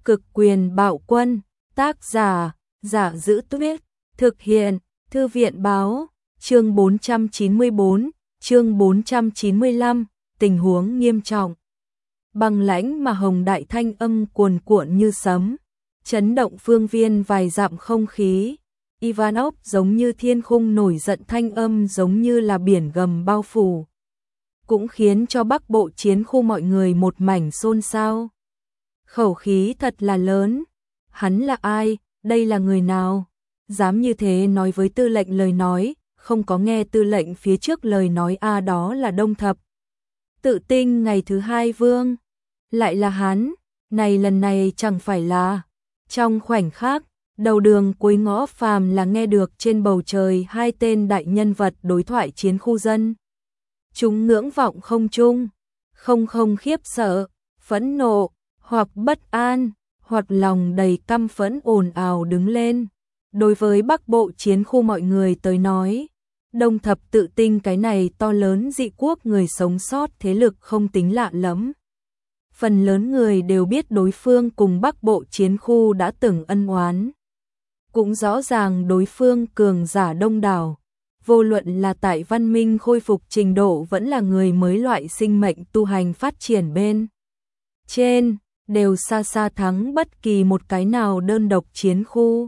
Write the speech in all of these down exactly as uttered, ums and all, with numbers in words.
Cực quyền bạo quân, tác giả, Giả Giữ Tuyết, thực hiện, Thư viện báo, chương bốn trăm chín mươi bốn, chương bốn trăm chín mươi lăm, tình huống nghiêm trọng. Băng lãnh mà hồng đại thanh âm cuồn cuộn như sấm, chấn động phương viên vài dặm không khí. Ivanov giống như thiên khung nổi giận, thanh âm giống như là biển gầm bao phủ, cũng khiến cho Bắc Bộ chiến khu mọi người một mảnh xôn xao. Khẩu khí thật là lớn, hắn là ai, đây là người nào, dám như thế nói với tư lệnh lời nói, không có nghe tư lệnh phía trước lời nói a à, đó là Đông Thập. Tự tinh ngày thứ hai vương, lại là hắn, này lần này chẳng phải là. Trong khoảnh khắc, đầu đường cuối ngõ phàm là nghe được trên bầu trời hai tên đại nhân vật đối thoại chiến khu dân. Chúng ngưỡng vọng không trung, không không khiếp sợ, phẫn nộ, hoặc bất an, hoặc lòng đầy căm phẫn ồn ào đứng lên. Đối với Bắc Bộ chiến khu mọi người tới nói, Đông Thập Tự Tinh cái này to lớn dị quốc người sống sót thế lực không tính lạ lắm. Phần lớn người đều biết đối phương cùng Bắc Bộ chiến khu đã từng ân oán. Cũng rõ ràng đối phương cường giả đông đảo, vô luận là tại văn minh khôi phục trình độ vẫn là người mới loại sinh mệnh tu hành phát triển bên trên, đều xa xa thắng bất kỳ một cái nào đơn độc chiến khu.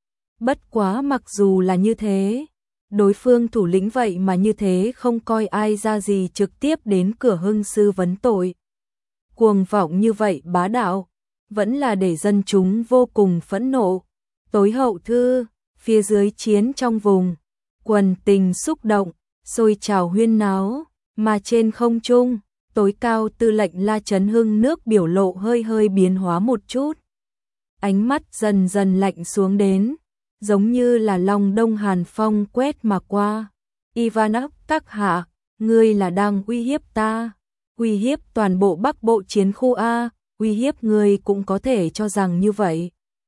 Bất quá mặc dù là như thế, đối phương thủ lĩnh vậy mà như thế không coi ai ra gì trực tiếp đến cửa hưng sư vấn tội. Cuồng vọng như vậy bá đạo, vẫn là để dân chúng vô cùng phẫn nộ. Tối hậu thư, phía dưới chiến trong vùng, quần tình xúc động, sôi trào huyên náo, mà trên không trung, tối cao tư lệnh La Chấn Hưng nước biểu lộ hơi hơi biến hóa một chút. Ánh mắt dần dần lạnh xuống đến, giống như là long đông hàn phong quét mà qua. Ivanov các hạ, ngươi là đang uy hiếp ta, uy hiếp toàn bộ Bắc Bộ chiến khu A, uy hiếp ngươi cũng có thể cho rằng như vậy.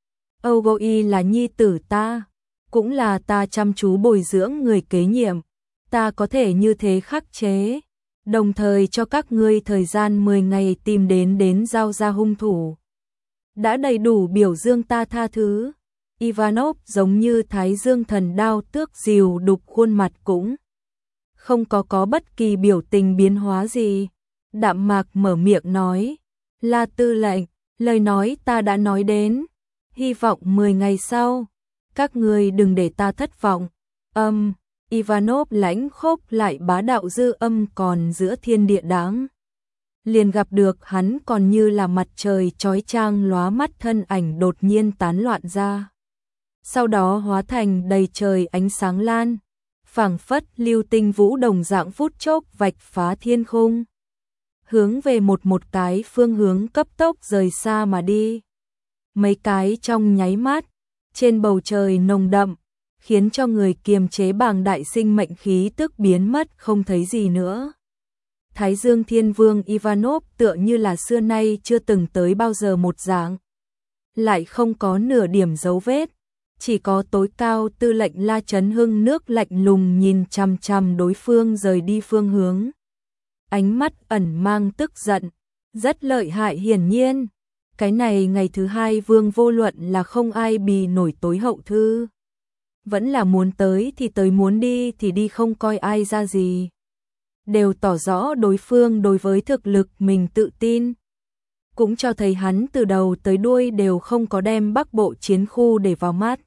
Ogoi là nhi tử ta, cũng là ta chăm chú bồi dưỡng người kế nhiệm, ta có thể như thế khắc chế, đồng thời cho các ngươi thời gian mười ngày tìm đến đến giao ra hung thủ. Đã đầy đủ biểu dương ta tha thứ. Ivanov giống như thái dương thần đao tước dìu đục, khuôn mặt cũng không có có bất kỳ biểu tình biến hóa gì. Đạm mạc mở miệng nói, La tư lệnh, lời nói ta đã nói đến, hy vọng mười ngày sau, các ngươi đừng để ta thất vọng. Âm, Ivanov lãnh khốc lại bá đạo dư âm còn giữa thiên địa đáng. Liền gặp được hắn còn như là mặt trời chói chang lóa mắt thân ảnh đột nhiên tán loạn ra. Sau đó hóa thành đầy trời ánh sáng lan, phảng phất lưu tinh vũ đồng dạng phút chốc vạch phá thiên khung, hướng về một một cái phương hướng cấp tốc rời xa mà đi. Mấy cái trong nháy mắt, trên bầu trời nồng đậm, khiến cho người kiềm chế bàng đại sinh mệnh khí tức biến mất không thấy gì nữa. Thái Dương Thiên Vương Ivanov tựa như là xưa nay chưa từng tới bao giờ một dạng, lại không có nửa điểm dấu vết, chỉ có tối cao tư lệnh La Chấn Hưng nước lạnh lùng nhìn chằm chằm đối phương rời đi phương hướng. Ánh mắt ẩn mang tức giận, rất lợi hại. Hiển nhiên, cái này ngày thứ hai vương vô luận là không ai bì nổi tối hậu thư, vẫn là muốn tới thì tới, muốn đi thì đi, không coi ai ra gì, đều tỏ rõ đối phương đối với thực lực mình tự tin, cũng cho thấy hắn từ đầu tới đuôi đều không có đem Bắc Bộ chiến khu để vào mắt.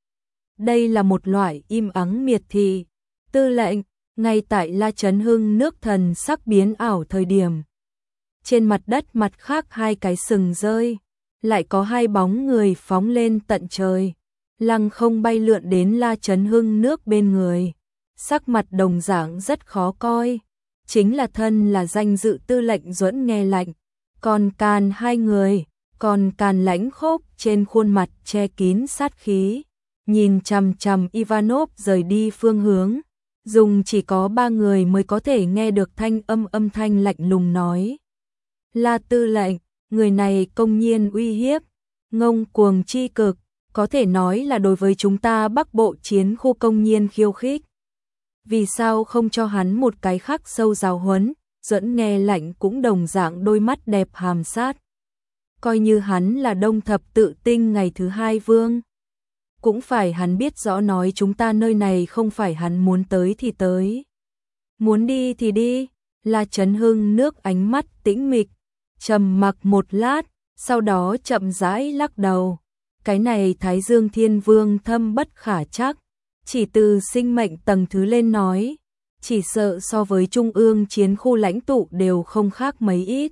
Đây là một loại im ắng miệt thị. Tư lệnh, ngay tại La Chấn Hưng nước thần sắc biến ảo thời điểm, trên mặt đất mặt khác hai cái sừng rơi, lại có hai bóng người phóng lên tận trời, lăng không bay lượn đến La Chấn Hưng nước bên người, sắc mặt đồng dạng rất khó coi, chính là thân là danh dự tư lệnh Duẫn nghe lạnh, còn càn hai người, còn càn lãnh khốc trên khuôn mặt che kín sát khí, nhìn chằm chằm Ivanov rời đi phương hướng, dùng chỉ có ba người mới có thể nghe được thanh âm âm thanh lạnh lùng nói. La tư lệnh, người này công nhiên uy hiếp, ngông cuồng chi cực, có thể nói là đối với chúng ta Bắc Bộ chiến khu công nhiên khiêu khích. Vì sao không cho hắn một cái khắc sâu giáo huấn? Duẫn nghe lạnh cũng đồng dạng đôi mắt đẹp hàm sát. coi như hắn là Đông Thập Tự Tinh ngày thứ hai vương. Cũng phải hắn biết rõ nói chúng ta nơi này không phải hắn muốn tới thì tới. Muốn đi thì đi, La Chấn Hưng nước ánh mắt tĩnh mịch, trầm mặc một lát, sau đó chậm rãi lắc đầu. Cái này Thái Dương Thiên Vương thâm bất khả trắc, chỉ từ sinh mệnh tầng thứ lên nói, chỉ sợ so với trung ương chiến khu lãnh tụ đều không khác mấy ít.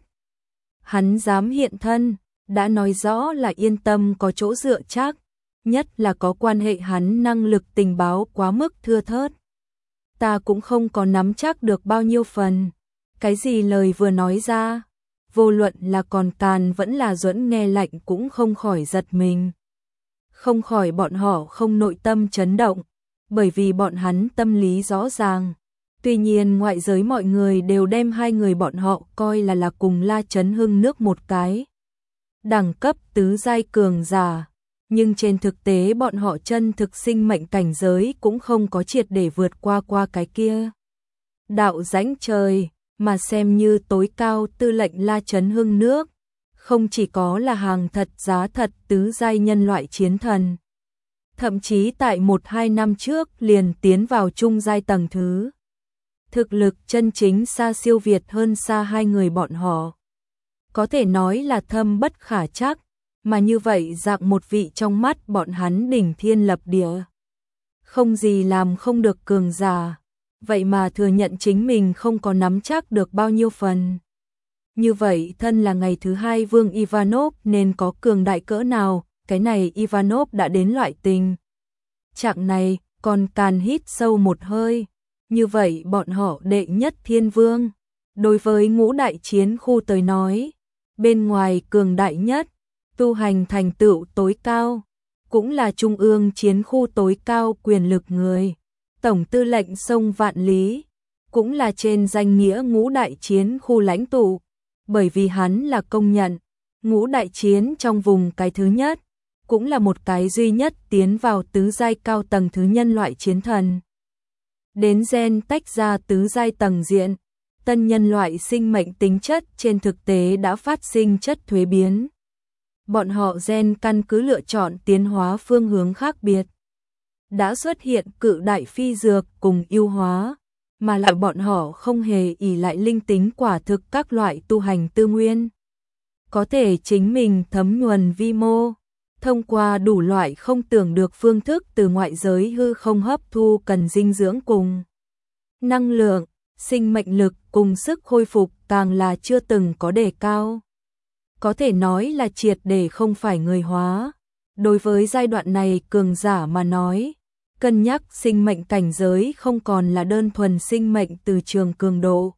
Hắn dám hiện thân, đã nói rõ là yên tâm có chỗ dựa chắc, nhất là có quan hệ hắn năng lực tình báo quá mức thưa thớt. Ta cũng không có nắm chắc được bao nhiêu phần, cái gì lời vừa nói ra, vô luận là còn Càn vẫn là Duẫn nghe lạnh cũng không khỏi giật mình. Không khỏi bọn họ không nội tâm chấn động, bởi vì bọn hắn tâm lý rõ ràng. Tuy nhiên ngoại giới mọi người đều đem hai người bọn họ coi là là cùng La Chấn Hưng nước một cái. Đẳng cấp tứ giai cường giả, nhưng trên thực tế bọn họ chân thực sinh mệnh cảnh giới cũng không có triệt để vượt qua qua cái kia. Đạo rãnh trời, mà xem như tối cao tư lệnh La Chấn Hưng nước, không chỉ có là hàng thật giá thật tứ giai nhân loại chiến thần. Thậm chí tại một hai năm trước liền tiến vào trung giai tầng thứ. Thực lực chân chính xa siêu việt hơn xa hai người bọn họ. Có thể nói là thâm bất khả trắc, mà như vậy dạng một vị trong mắt bọn hắn đỉnh thiên lập địa. Không gì làm không được cường giả, vậy mà thừa nhận chính mình không có nắm chắc được bao nhiêu phần. Như vậy thân là ngày thứ hai vương Ivanov nên có cường đại cỡ nào, cái này Ivanov đã đến loại tình trạng này, còn Càn hít sâu một hơi. Như vậy bọn họ đệ nhất thiên vương, đối với ngũ đại chiến khu tới nói, bên ngoài cường đại nhất, tu hành thành tựu tối cao, cũng là trung ương chiến khu tối cao quyền lực người, tổng tư lệnh sông Vạn Lý, cũng là trên danh nghĩa ngũ đại chiến khu lãnh tụ, bởi vì hắn là công nhận, ngũ đại chiến trong vùng cái thứ nhất, cũng là một cái duy nhất tiến vào tứ giai cao tầng thứ nhân loại chiến thần. Đến gen tách ra tứ giai tầng diện, tân nhân loại sinh mệnh tính chất trên thực tế đã phát sinh chất thuế biến. Bọn họ gen căn cứ lựa chọn tiến hóa phương hướng khác biệt. Đã xuất hiện cự đại phi dược cùng ưu hóa, mà lại bọn họ không hề ỷ lại linh tính quả thực các loại tu hành tư nguyên. Có thể chính mình thấm nhuần vi mô, thông qua đủ loại không tưởng được phương thức từ ngoại giới hư không hấp thu cần dinh dưỡng cùng năng lượng, sinh mệnh lực cùng sức khôi phục càng là chưa từng có đề cao. Có thể nói là triệt để không phải người hóa. Đối với giai đoạn này cường giả mà nói, cân nhắc sinh mệnh cảnh giới không còn là đơn thuần sinh mệnh từ trường cường độ,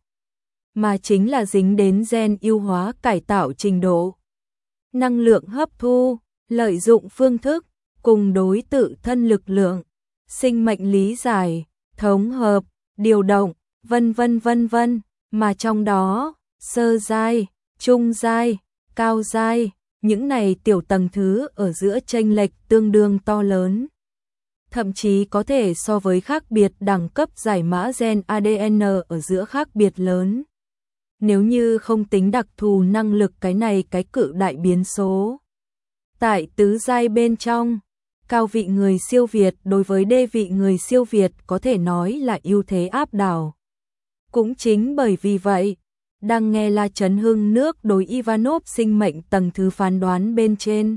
mà chính là dính đến gen ưu hóa cải tạo trình độ. Năng lượng hấp thu, lợi dụng phương thức, cùng đối tự thân lực lượng, sinh mệnh lý giải, thống hợp, điều động, vân vân vân vân, mà trong đó, sơ giai, trung giai, cao giai, những này tiểu tầng thứ ở giữa chênh lệch tương đương to lớn. Thậm chí có thể so với khác biệt đẳng cấp giải mã gen a đê en ở giữa khác biệt lớn. Nếu như không tính đặc thù năng lực cái này cái cự đại biến số. Tại tứ giai bên trong, cao vị người siêu việt đối với đê vị người siêu việt có thể nói là ưu thế áp đảo. Cũng chính bởi vì vậy, đang nghe La Chấn Hưng nước đối Ivanov sinh mệnh tầng thứ phán đoán bên trên.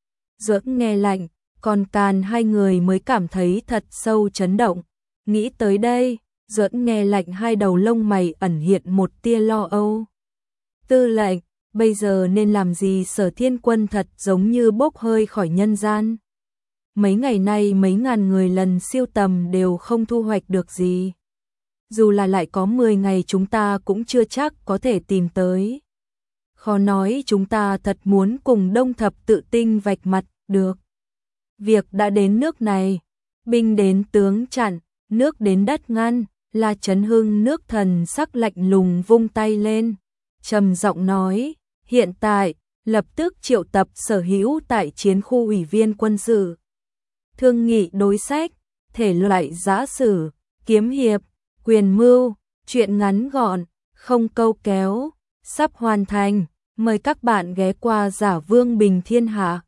Duẫn nghe lạnh, còn Càn hai người mới cảm thấy thật sâu chấn động. Nghĩ tới đây, Duẫn nghe lạnh hai đầu lông mày ẩn hiện một tia lo âu. Tư lệnh, bây giờ nên làm gì? Sở Thiên Quân thật giống như bốc hơi khỏi nhân gian. Mấy ngày nay mấy ngàn người lần siêu tầm đều không thu hoạch được gì. Dù là lại có mười ngày chúng ta cũng chưa chắc có thể tìm tới. Khó nói chúng ta thật muốn cùng Đông Thập Tự Tinh vạch mặt được. Việc đã đến nước này, binh đến tướng chặn, nước đến đất ngăn, La Chấn Hưng nước thần sắc lạnh lùng vung tay lên, trầm giọng nói, hiện tại, lập tức triệu tập sở hữu tại chiến khu ủy viên quân sự. Thương nghị đối sách, thể loại giã sử, kiếm hiệp, quyền mưu, chuyện ngắn gọn, không câu kéo, sắp hoàn thành, Mời các bạn ghé qua Giả Vương Bình Thiên Hạ.